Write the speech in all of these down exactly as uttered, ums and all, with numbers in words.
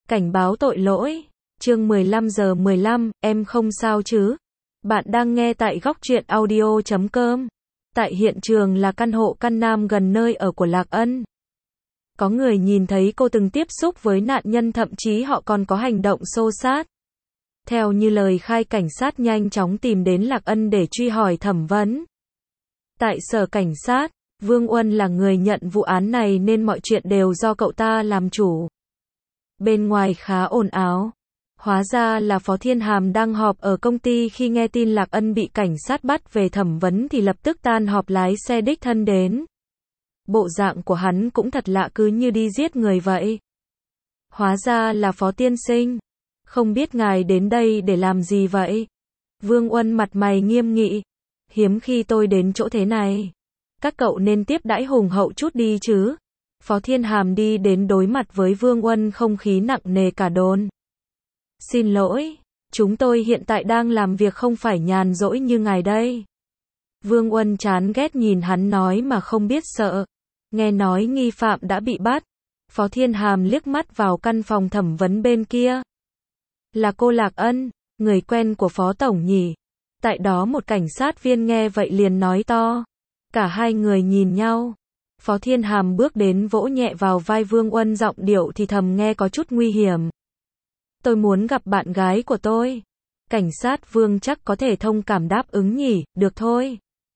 Cảnh báo tội lỗi. Chương mười lăm giờ mười lăm, em không sao chứ? Bạn đang nghe tại góc truyện audio chấm com. Tại hiện trường là căn hộ căn nam gần nơi ở của Lạc Ân. Có người nhìn thấy cô từng tiếp xúc với nạn nhân, thậm chí họ còn có hành động xô xát. Theo như lời khai, cảnh sát nhanh chóng tìm đến Lạc Ân để truy hỏi thẩm vấn. Tại sở cảnh sát, Vương Uân là người nhận vụ án này nên mọi chuyện đều do cậu ta làm chủ. Bên ngoài khá ồn ào. Hóa ra là Phó Thiên Hàm đang họp ở công ty, khi nghe tin Lạc Ân bị cảnh sát bắt về thẩm vấn thì lập tức tan họp lái xe đích thân đến. Bộ dạng của hắn cũng thật lạ, cứ như đi giết người vậy. Hóa ra là Phó tiên sinh. Không biết ngài đến đây để làm gì vậy? Vương Uân mặt mày nghiêm nghị. Hiếm khi tôi đến chỗ thế này. Các cậu nên tiếp đãi hùng hậu chút đi chứ. Phó Thiên Hàm đi đến đối mặt với Vương Uân, không khí nặng nề cả đồn. Xin lỗi, chúng tôi hiện tại đang làm việc, không phải nhàn rỗi như ngài đây. Vương Uân chán ghét nhìn hắn nói mà không biết sợ. Nghe nói nghi phạm đã bị bắt. Phó Thiên Hàm liếc mắt vào căn phòng thẩm vấn bên kia. Là cô Lạc Ân, người quen của Phó Tổng nhỉ? Tại đó một cảnh sát viên nghe vậy liền nói to. Cả hai người nhìn nhau. Phó Thiên Hàm bước đến vỗ nhẹ vào vai Vương Uân, giọng điệu thì thầm nghe có chút nguy hiểm. Tôi muốn gặp bạn gái của tôi. Cảnh sát Vương chắc có thể thông cảm đáp ứng nhỉ, được thôi.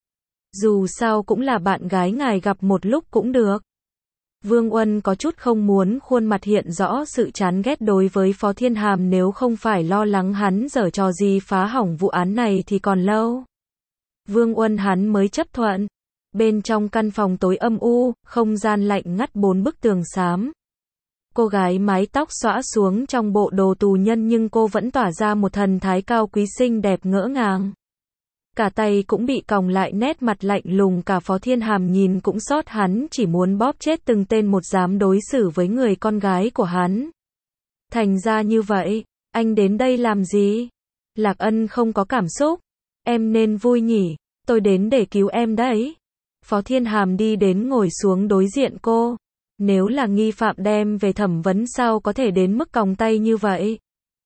Dù sao cũng là bạn gái ngài, gặp một lúc cũng được. Vương Uân có chút không muốn, khuôn mặt hiện rõ sự chán ghét đối với Phó Thiên Hàm, nếu không phải lo lắng hắn giở trò gì phá hỏng vụ án này thì còn lâu. Vương Uân hắn mới chấp thuận. Bên trong căn phòng tối âm u, không gian lạnh ngắt, bốn bức tường xám. Cô gái mái tóc xõa xuống trong bộ đồ tù nhân, nhưng cô vẫn tỏa ra một thần thái cao quý xinh đẹp ngỡ ngàng. Cả tay cũng bị còng lại, nét mặt lạnh lùng. Cả Phó Thiên Hàm nhìn cũng xót hắn, chỉ muốn bóp chết từng tên một dám đối xử với người con gái của hắn. Thành ra như vậy, anh đến đây làm gì? Lạc Ân không có cảm xúc. Em nên vui nhỉ, tôi đến để cứu em đấy. Phó Thiên Hàm đi đến ngồi xuống đối diện cô. Nếu là nghi phạm đem về thẩm vấn sao có thể đến mức còng tay như vậy?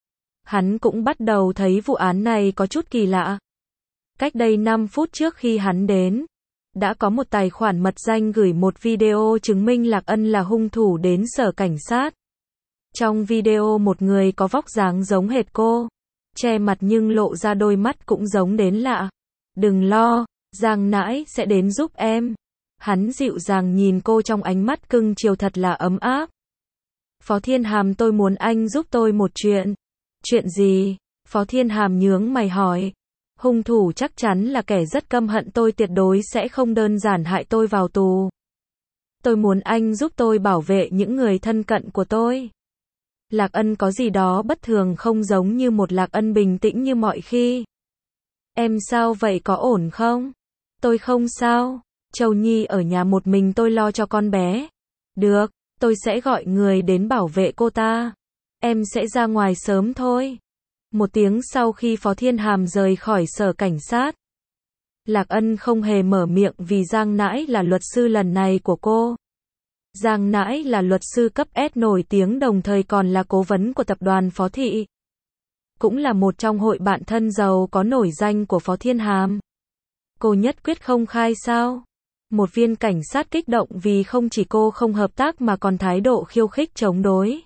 Hắn cũng bắt đầu thấy vụ án này có chút kỳ lạ. Cách đây năm phút trước khi hắn đến, đã có một tài khoản mật danh gửi một video chứng minh Lạc Ân là hung thủ đến sở cảnh sát. Trong video một người có vóc dáng giống hệt cô, che mặt nhưng lộ ra đôi mắt cũng giống đến lạ. Đừng lo, Giang nãi sẽ đến giúp em. Hắn dịu dàng nhìn cô, trong ánh mắt cưng chiều thật là ấm áp. Phó Thiên Hàm, tôi muốn anh giúp tôi một chuyện. Chuyện gì? Phó Thiên Hàm nhướng mày hỏi. Hung thủ chắc chắn là kẻ rất căm hận tôi, tuyệt đối sẽ không đơn giản hại tôi vào tù. Tôi muốn anh giúp tôi bảo vệ những người thân cận của tôi. Lạc Ân có gì đó bất thường, không giống như một Lạc Ân bình tĩnh như mọi khi. Em sao vậy, có ổn không? Tôi không sao. Châu Nhi ở nhà một mình, tôi lo cho con bé. Được, tôi sẽ gọi người đến bảo vệ cô ta. Em sẽ ra ngoài sớm thôi. Một tiếng sau khi Phó Thiên Hàm rời khỏi sở cảnh sát, Lạc Ân không hề mở miệng vì Giang nãi là luật sư lần này của cô. Giang nãi là luật sư cấp S nổi tiếng, đồng thời còn là cố vấn của tập đoàn Phó Thị. Cũng là một trong hội bạn thân giàu có nổi danh của Phó Thiên Hàm. Cô nhất quyết không khai sao? Một viên cảnh sát kích động vì không chỉ cô không hợp tác mà còn thái độ khiêu khích chống đối.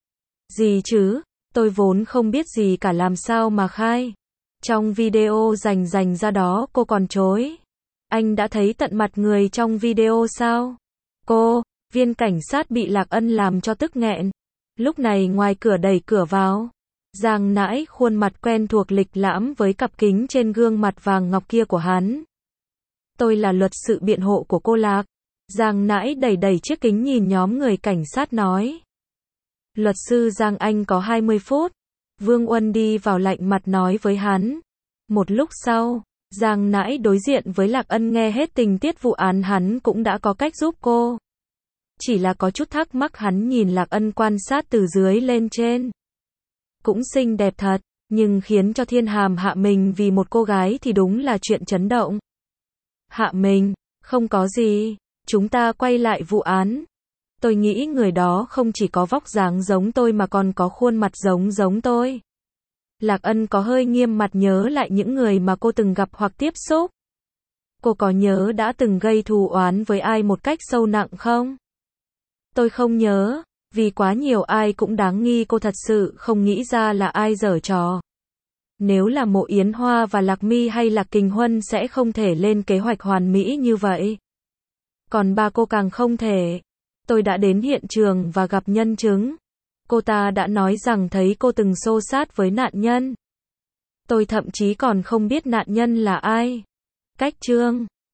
Gì chứ? Tôi vốn không biết gì cả, làm sao mà khai? Trong video rành rành ra đó cô còn chối. Anh đã thấy tận mặt người trong video sao? Cô, viên cảnh sát bị Lạc Ân làm cho tức nghẹn. Lúc này ngoài cửa đẩy cửa vào. Giang nãi, khuôn mặt quen thuộc lịch lãm với cặp kính trên gương mặt vàng ngọc kia của hắn. Tôi là luật sư biện hộ của cô Lạc. Giang nãi đẩy đẩy chiếc kính nhìn nhóm người cảnh sát nói. Luật sư Giang, anh có hai mươi phút. Vương Uân đi vào lạnh mặt nói với hắn. Một lúc sau, Giang nãi đối diện với Lạc Ân, nghe hết tình tiết vụ án, hắn cũng đã có cách giúp cô. Chỉ là có chút thắc mắc, hắn nhìn Lạc Ân quan sát từ dưới lên trên. Cũng xinh đẹp thật, nhưng khiến cho Thiên Hàm hạ mình vì một cô gái thì đúng là chuyện chấn động. Hạ mình, không có gì, chúng ta quay lại vụ án. Tôi nghĩ người đó không chỉ có vóc dáng giống tôi mà còn có khuôn mặt giống giống tôi. Lạc Ân có hơi nghiêm mặt nhớ lại những người mà cô từng gặp hoặc tiếp xúc. Cô có nhớ đã từng gây thù oán với ai một cách sâu nặng không? Tôi không nhớ, vì quá nhiều ai cũng đáng nghi, cô thật sự không nghĩ ra là ai giở trò. Nếu là Mộ Yến Hoa và Lạc My hay Lạc Kình Huân sẽ không thể lên kế hoạch hoàn mỹ như vậy. Còn ba cô càng không thể. Tôi đã đến hiện trường và gặp nhân chứng. Cô ta đã nói rằng thấy cô từng xô xát với nạn nhân. Tôi thậm chí còn không biết nạn nhân là ai. Cách chương